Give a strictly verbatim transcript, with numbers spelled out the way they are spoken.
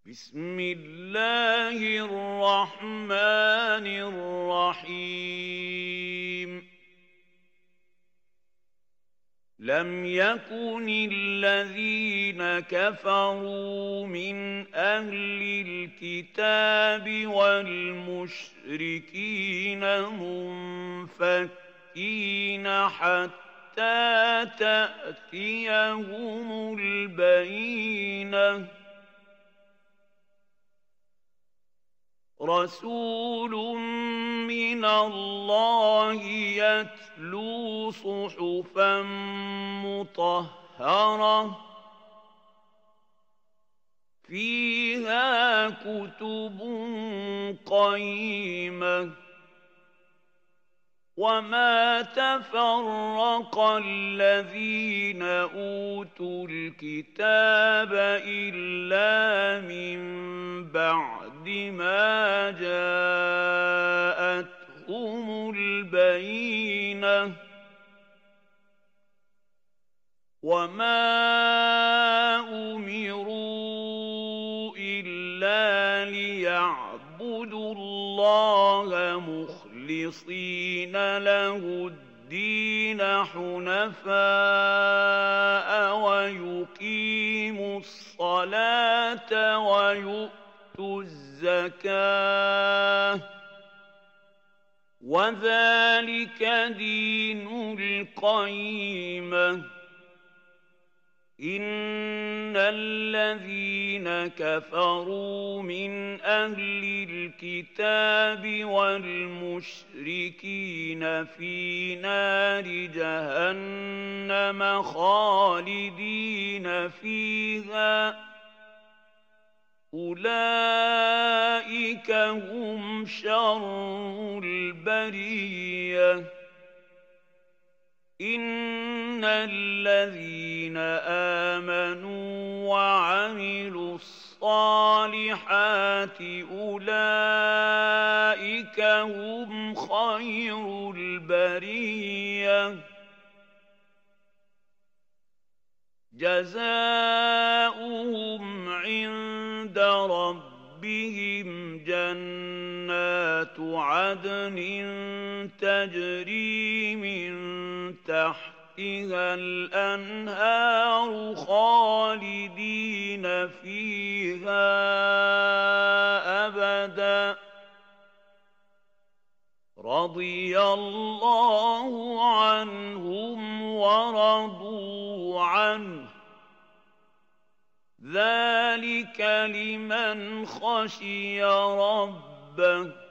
بسم الله الرحمن الرحيم لم يكن الذين كفروا من أهل الكتاب والمشركين منفكين حتى تأتيهم البينة رسول من الله يتلو صحفا مطهرة فيها كتب قيمة وما تفرق الذين أوتوا الكتاب إلا من بعد ما جاءتهم البينة وما أمروا إلا ليعبدوا الله مخلصين له الدين حنفاء ويقيموا الصلاة ويؤتوا الزكاة وذلك دين القيمة إن الذين كفروا من أهل الكتاب والمشركين في نار جهنم خالدين فيها أولئك هم شر البرية إن الذين آمنوا وعملوا الصالحات أولئك هم خير البرية جزاؤهم عند ربهم جنات عدن تجري من تحتها الأنهار خالدين فيها أبدا رضي الله عنهم ورضوا عنه ذلك لمن خشي ربه